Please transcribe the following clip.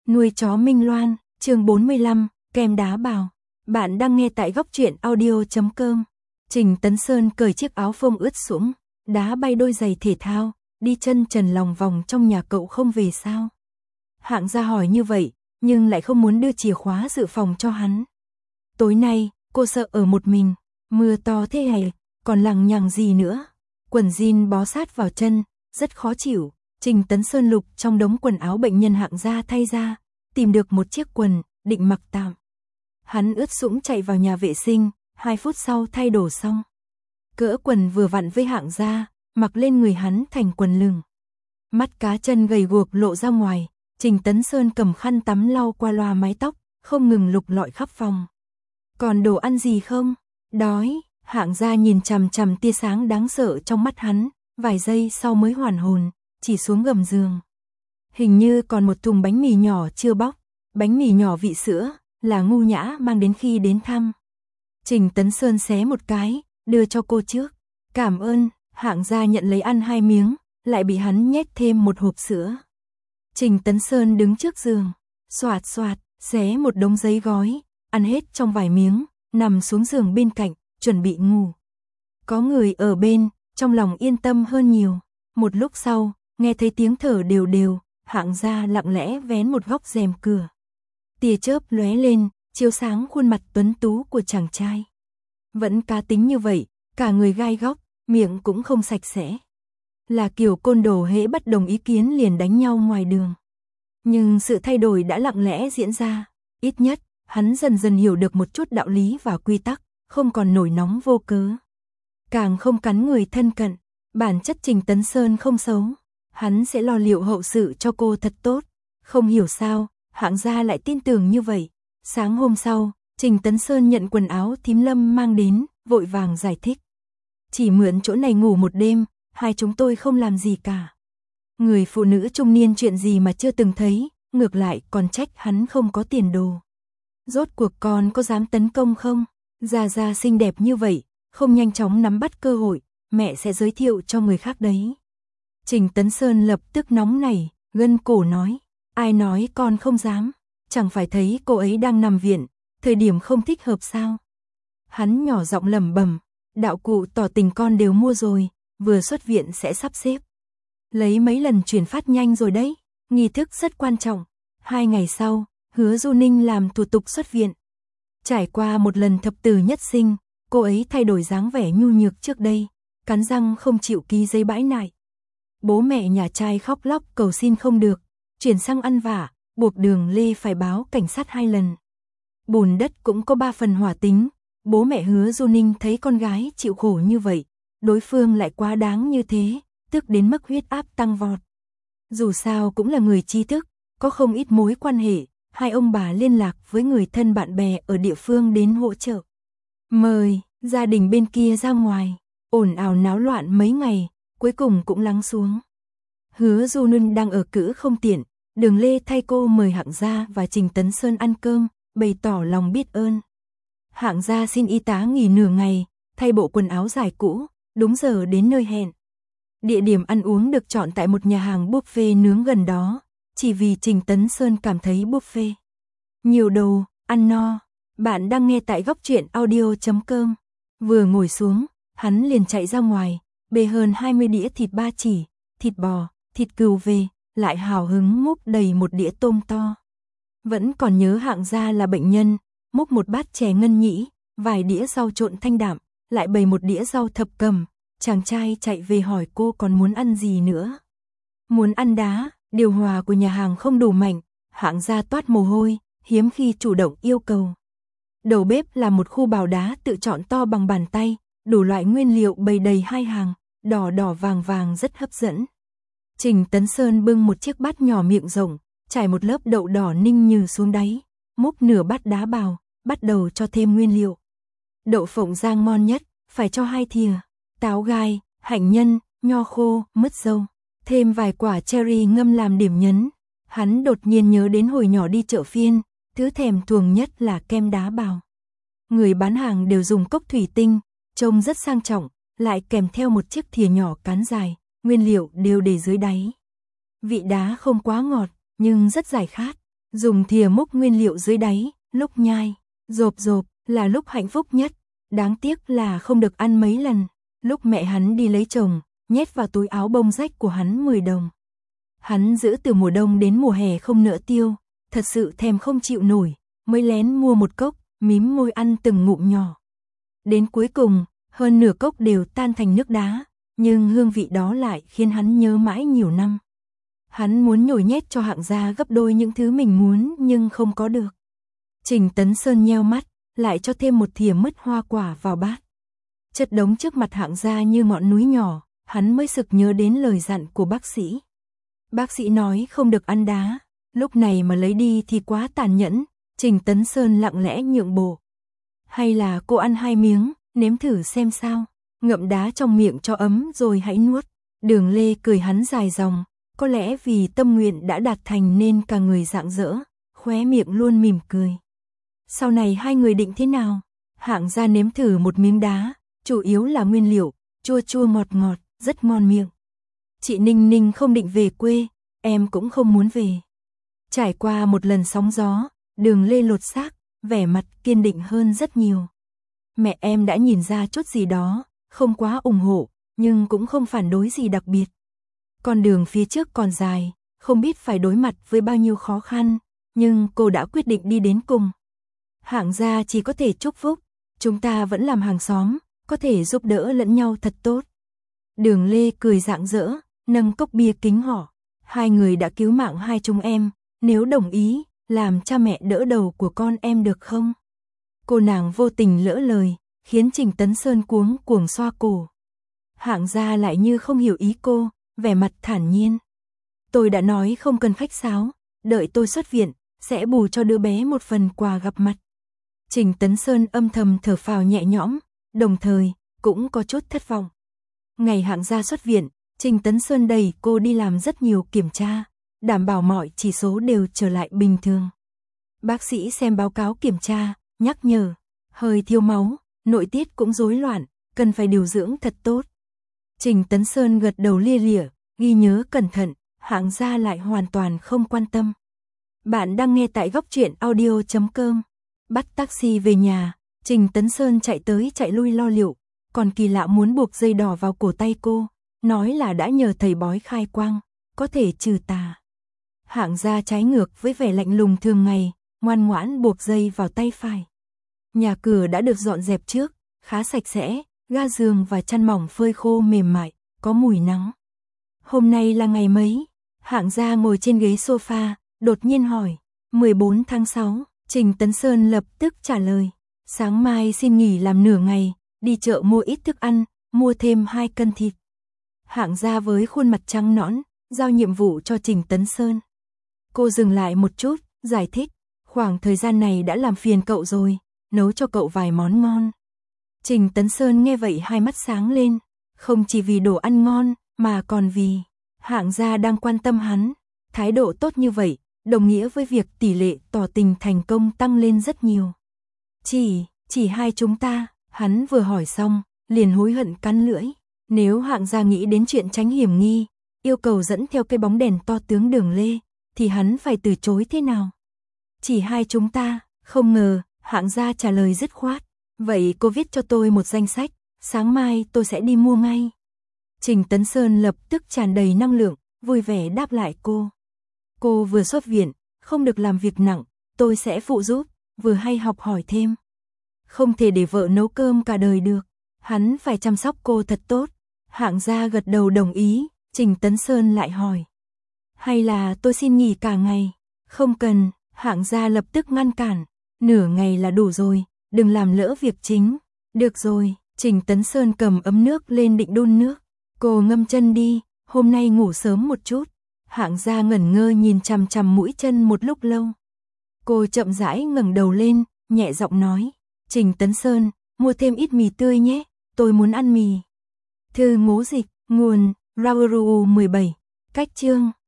Nuôi chó Minh Loan, chương 45, kem đá bào. Bạn đang nghe tại góc truyện audio.com. Trình Tấn Sơn cởi chiếc áo phông ướt sũng, đá bay đôi giày thể thao, đi chân trần lòng vòng trong nhà cậu không về sao? Hạng Gia hỏi như vậy, nhưng lại không muốn đưa chìa khóa dự phòng cho hắn. Tối nay, cô sợ ở một mình, mưa to thế này, còn lằng nhằng gì nữa. Quần jean bó sát vào chân, rất khó chịu. Trình Tấn Sơn lục trong đống quần áo bệnh nhân Hạng Gia thay ra, tìm được một chiếc quần, định mặc tạm. Hắn ướt sũng chạy vào nhà vệ sinh, 2 phút sau thay đồ xong. Cỡ quần vừa vặn với Hạng Gia, mặc lên người hắn thành quần lửng. Mắt cá chân gầy guộc lộ ra ngoài, Trình Tấn Sơn cầm khăn tắm lau qua loa mái tóc, không ngừng lục lọi khắp phòng. Còn đồ ăn gì không? Đói. Hạng Gia nhìn chằm chằm tia sáng đáng sợ trong mắt hắn, vài giây sau mới hoàn hồn, chỉ xuống gầm giường. Hình như còn một thùng bánh mì nhỏ chưa bóc, bánh mì nhỏ vị sữa, là Ngu Nhã mang đến khi đến thăm. Trình Tấn Sơn xé một cái, đưa cho cô trước. Cảm ơn. Hạng Gia nhận lấy ăn 2 miếng, lại bị hắn nhét thêm một hộp sữa. Trình Tấn Sơn đứng trước giường, xoạt xoạt, xé một đống giấy gói, ăn hết trong vài miếng, nằm xuống giường bên cạnh, chuẩn bị ngủ. Có người ở bên, trong lòng yên tâm hơn nhiều. Một lúc sau, nghe thấy tiếng thở đều đều, Hạng Gia lặng lẽ vén một góc rèm cửa. Tia chớp lóe lên, chiếu sáng khuôn mặt tuấn tú của chàng trai. Vẫn cá tính như vậy, cả người gai góc, miệng cũng không sạch sẽ. Là kiểu côn đồ hễ bất đồng ý kiến liền đánh nhau ngoài đường. Nhưng sự thay đổi đã lặng lẽ diễn ra, ít nhất, hắn dần dần hiểu được một chút đạo lý và quy tắc, không còn nổi nóng vô cớ. Càng không cắn người thân cận, bản chất Trình Tấn Sơn không xấu, hắn sẽ lo liệu hậu sự cho cô thật tốt. Không hiểu sao, Hạng Gia lại tin tưởng như vậy. Sáng hôm sau, Trình Tấn Sơn nhận quần áo thím Lâm mang đến, vội vàng giải thích. Chỉ mượn chỗ này ngủ một đêm, hai chúng tôi không làm gì cả. Người phụ nữ trung niên chuyện gì mà chưa từng thấy, ngược lại còn trách hắn không có tiền đồ. Rốt cuộc con có dám tấn công không? Gia Gia xinh đẹp như vậy, không nhanh chóng nắm bắt cơ hội, mẹ sẽ giới thiệu cho người khác đấy. Trình Tấn Sơn lập tức nóng nảy, gân cổ nói, ai nói con không dám, chẳng phải thấy cô ấy đang nằm viện, thời điểm không thích hợp sao? Hắn nhỏ giọng lẩm bẩm, đạo cụ tỏ tình con đều mua rồi, vừa xuất viện sẽ sắp xếp. Lấy mấy lần chuyển phát nhanh rồi đấy, nghi thức rất quan trọng. 2 ngày sau, Hứa Du Ninh làm thủ tục xuất viện. Trải qua một lần thập tử nhất sinh, cô ấy thay đổi dáng vẻ nhu nhược trước đây, cắn răng không chịu ký giấy bãi nại. Bố mẹ nhà trai khóc lóc cầu xin không được, chuyển sang ăn vạ, buộc Đường Lê phải báo cảnh sát 2 lần. Bùn đất cũng có 3 phần hỏa tính, bố mẹ Hứa Du Ninh thấy con gái chịu khổ như vậy, đối phương lại quá đáng như thế, tức đến mức huyết áp tăng vọt. Dù sao cũng là người tri thức, có không ít mối quan hệ, hai ông bà liên lạc với người thân bạn bè ở địa phương đến hỗ trợ. Mời gia đình bên kia ra ngoài, ồn ào náo loạn mấy ngày, cuối cùng cũng lắng xuống. Hứa Du Ninh đang ở cữ không tiện, Đường Lê thay cô mời Hạng Gia và Trình Tấn Sơn ăn cơm, bày tỏ lòng biết ơn. Hạng Gia xin y tá nghỉ nửa ngày, thay bộ quần áo dài cũ, đúng giờ đến nơi hẹn. Địa điểm ăn uống được chọn tại một nhà hàng buffet nướng gần đó, chỉ vì Trình Tấn Sơn cảm thấy buffet nhiều đồ, ăn no. Bạn đang nghe tại góc truyện audio.com. Vừa ngồi xuống, hắn liền chạy ra ngoài, bê hơn 20 đĩa thịt ba chỉ, thịt bò, thịt cừu về, lại hào hứng múc đầy một đĩa tôm to. Vẫn còn nhớ Hạng Gia là bệnh nhân, múc một bát chè ngân nhĩ, vài đĩa rau trộn thanh đạm, lại bày một đĩa rau thập cẩm. Chàng trai chạy về hỏi cô còn muốn ăn gì nữa. Muốn ăn đá, điều hòa của nhà hàng không đủ mạnh, Hạng Gia toát mồ hôi, hiếm khi chủ động yêu cầu. Đầu bếp là một khu bào đá tự chọn to bằng bàn tay, đủ loại nguyên liệu bày đầy 2 hàng, đỏ đỏ vàng vàng rất hấp dẫn. Trình Tấn Sơn bưng một chiếc bát nhỏ miệng rộng, trải một lớp đậu đỏ ninh nhừ xuống đáy, múc nửa bát đá bào, bắt đầu cho thêm nguyên liệu. Đậu phộng rang ngon nhất, phải cho 2 thìa. Táo gai, hạnh nhân, nho khô, mứt dâu, thêm vài quả cherry ngâm làm điểm nhấn. Hắn đột nhiên nhớ đến hồi nhỏ đi chợ phiên, thứ thèm thuồng nhất là kem đá bào. Người bán hàng đều dùng cốc thủy tinh, trông rất sang trọng, lại kèm theo một chiếc thìa nhỏ cán dài, nguyên liệu đều để dưới đáy. Vị đá không quá ngọt, nhưng rất giải khát. Dùng thìa múc nguyên liệu dưới đáy, lúc nhai, rộp rộp, là lúc hạnh phúc nhất. Đáng tiếc là không được ăn mấy lần. Lúc mẹ hắn đi lấy chồng, nhét vào túi áo bông rách của hắn 10 đồng. Hắn giữ từ mùa đông đến mùa hè không nỡ tiêu, thật sự thèm không chịu nổi, mới lén mua một cốc, mím môi ăn từng ngụm nhỏ. Đến cuối cùng, hơn nửa cốc đều tan thành nước đá, nhưng hương vị đó lại khiến hắn nhớ mãi nhiều năm. Hắn muốn nhồi nhét cho Hạng Gia gấp đôi những thứ mình muốn nhưng không có được. Trình Tấn Sơn nheo mắt, lại cho thêm một thìa mứt hoa quả vào bát. Chất đống trước mặt Hạng Gia như ngọn núi nhỏ, hắn mới sực nhớ đến lời dặn của bác sĩ. Bác sĩ nói không được ăn đá, lúc này mà lấy đi thì quá tàn nhẫn. Trình Tấn Sơn lặng lẽ nhượng bộ. Hay là cô ăn 2 miếng, nếm thử xem sao, ngậm đá trong miệng cho ấm rồi hãy nuốt. Đường Lê cười hắn dài dòng, có lẽ vì tâm nguyện đã đạt thành nên cả người rạng rỡ, khóe miệng luôn mỉm cười. Sau này hai người định thế nào? Hạng Gia nếm thử một miếng đá, chủ yếu là nguyên liệu, chua chua ngọt ngọt, rất ngon miệng. Chị Ninh Ninh không định về quê, em cũng không muốn về. Trải qua một lần sóng gió, Đường Lê lột xác, vẻ mặt kiên định hơn rất nhiều. Mẹ em đã nhìn ra chút gì đó, không quá ủng hộ, nhưng cũng không phản đối gì đặc biệt. Con đường phía trước còn dài, không biết phải đối mặt với bao nhiêu khó khăn, nhưng cô đã quyết định đi đến cùng. Hạng Gia chỉ có thể chúc phúc, chúng ta vẫn làm hàng xóm, có thể giúp đỡ lẫn nhau thật tốt. Đường Lê cười rạng rỡ, nâng cốc bia kính họ. Hai người đã cứu mạng hai chúng em, nếu đồng ý, làm cha mẹ đỡ đầu của con em được không? Cô nàng vô tình lỡ lời, khiến Trình Tấn Sơn cuống cuồng xoa cổ. Hạng Gia lại như không hiểu ý cô, vẻ mặt thản nhiên. Tôi đã nói không cần khách sáo, đợi tôi xuất viện, sẽ bù cho đứa bé một phần quà gặp mặt. Trình Tấn Sơn âm thầm thở phào nhẹ nhõm, đồng thời, cũng có chút thất vọng. Ngày Hạng Gia xuất viện, Trình Tấn Sơn đẩy cô đi làm rất nhiều kiểm tra, đảm bảo mọi chỉ số đều trở lại bình thường. Bác sĩ xem báo cáo kiểm tra, nhắc nhở, hơi thiếu máu, nội tiết cũng rối loạn, cần phải điều dưỡng thật tốt. Trình Tấn Sơn gật đầu lia lịa, ghi nhớ cẩn thận, Hạng Gia lại hoàn toàn không quan tâm. Bạn đang nghe tại góc truyện audio.com. Bắt taxi về nhà, Trình Tấn Sơn chạy tới chạy lui lo liệu, còn kỳ lạ muốn buộc dây đỏ vào cổ tay cô, nói là đã nhờ thầy bói khai quang, có thể trừ tà. Hạng Gia trái ngược với vẻ lạnh lùng thường ngày, ngoan ngoãn buộc dây vào tay phải. Nhà cửa đã được dọn dẹp trước, khá sạch sẽ, ga giường và chăn mỏng phơi khô mềm mại, có mùi nắng. Hôm nay là ngày mấy? Hạng Gia ngồi trên ghế sofa, đột nhiên hỏi. 14 tháng 6, Trình Tấn Sơn lập tức trả lời. Sáng mai xin nghỉ làm nửa ngày, đi chợ mua ít thức ăn, mua thêm 2 cân thịt. Hạng Gia với khuôn mặt trắng nõn, giao nhiệm vụ cho Trình Tấn Sơn. Cô dừng lại một chút, giải thích. Khoảng thời gian này đã làm phiền cậu rồi, nấu cho cậu vài món ngon. Trình Tấn Sơn nghe vậy hai mắt sáng lên, không chỉ vì đồ ăn ngon, mà còn vì Hạng Gia đang quan tâm hắn. Thái độ tốt như vậy, đồng nghĩa với việc tỷ lệ tỏ tình thành công tăng lên rất nhiều. Chỉ hai chúng ta, hắn vừa hỏi xong, liền hối hận cắn lưỡi. Nếu Hạng Gia nghĩ đến chuyện tránh hiểm nghi, yêu cầu dẫn theo cái bóng đèn to tướng Đường Lê, thì hắn phải từ chối thế nào? Chỉ hai chúng ta, không ngờ, Hạng Gia trả lời dứt khoát. Vậy cô viết cho tôi một danh sách, sáng mai tôi sẽ đi mua ngay. Trình Tấn Sơn lập tức tràn đầy năng lượng, vui vẻ đáp lại cô. Cô vừa xuất viện, không được làm việc nặng, tôi sẽ phụ giúp, vừa hay học hỏi thêm. Không thể để vợ nấu cơm cả đời được, hắn phải chăm sóc cô thật tốt. Hạng Gia gật đầu đồng ý, Trình Tấn Sơn lại hỏi. Hay là tôi xin nghỉ cả ngày? Không cần, Hạng Gia lập tức ngăn cản. Nửa ngày là đủ rồi, đừng làm lỡ việc chính. Được rồi, Trình Tấn Sơn cầm ấm nước lên định đun nước. Cô ngâm chân đi, hôm nay ngủ sớm một chút. Hạng Gia ngẩn ngơ nhìn chằm chằm mũi chân một lúc lâu. Cô chậm rãi ngẩng đầu lên, nhẹ giọng nói. Trình Tấn Sơn, mua thêm ít mì tươi nhé, tôi muốn ăn mì. Thư ngố dịch, nguồn, Rauru 17, cách chương.